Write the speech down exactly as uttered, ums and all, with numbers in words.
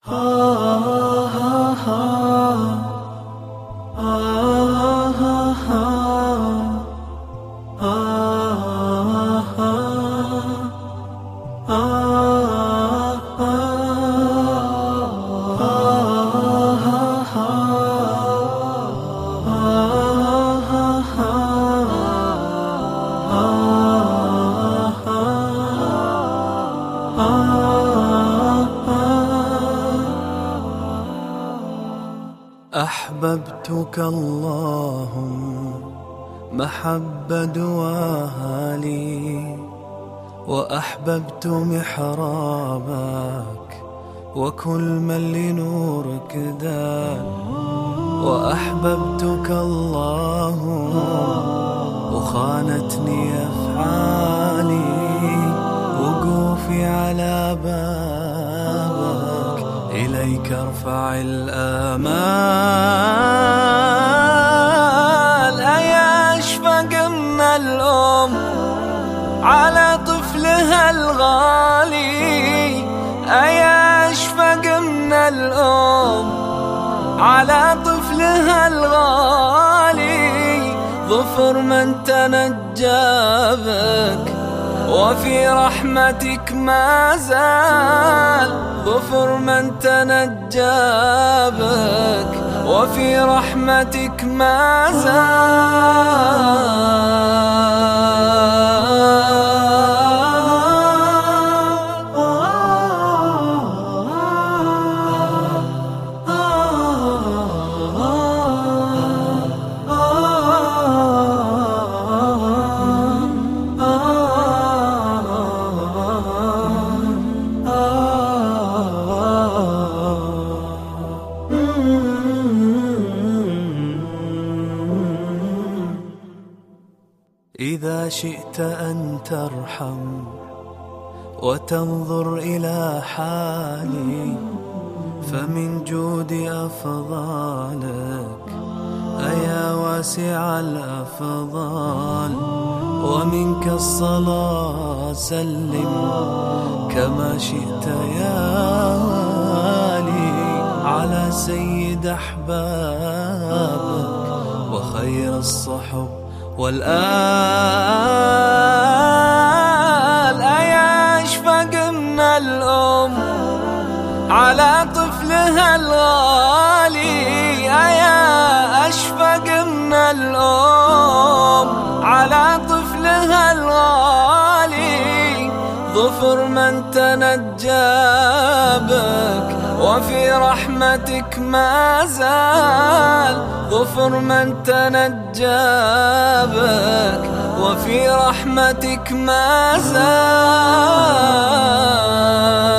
أحببتك اللهم محبة دواها لي، وأحببت محرابك وكل من لنورك دان. وأحببتك اللهم وخانتني أفعالي، وقوفي على بابك إليك ارفع الآمال. أيا أشفق من الأم على طفلها الغالي، أيا أشفق من الأم على طفلها الغالي. ظفر من تنجى بك وفي رحمتك ما زال، ظفر من تنجى بك وفي رحمتك ما إذا شئت أن ترحم وتنظر إلى حالي، فمن جود أفضالك أيا واسع الأفضال. ومنك الصلاة سلم كما شئت يا والي على سيد أحبابك وخير الصحب والآل. أيا أشفق من الأم على طفلها الغالي، أيا أشفق من الأم على طفلها الغالي. ظفر من تنجى بك وفي رحمتك ما زال، ظفر من تنجى بك وفي رحمتك ما زال.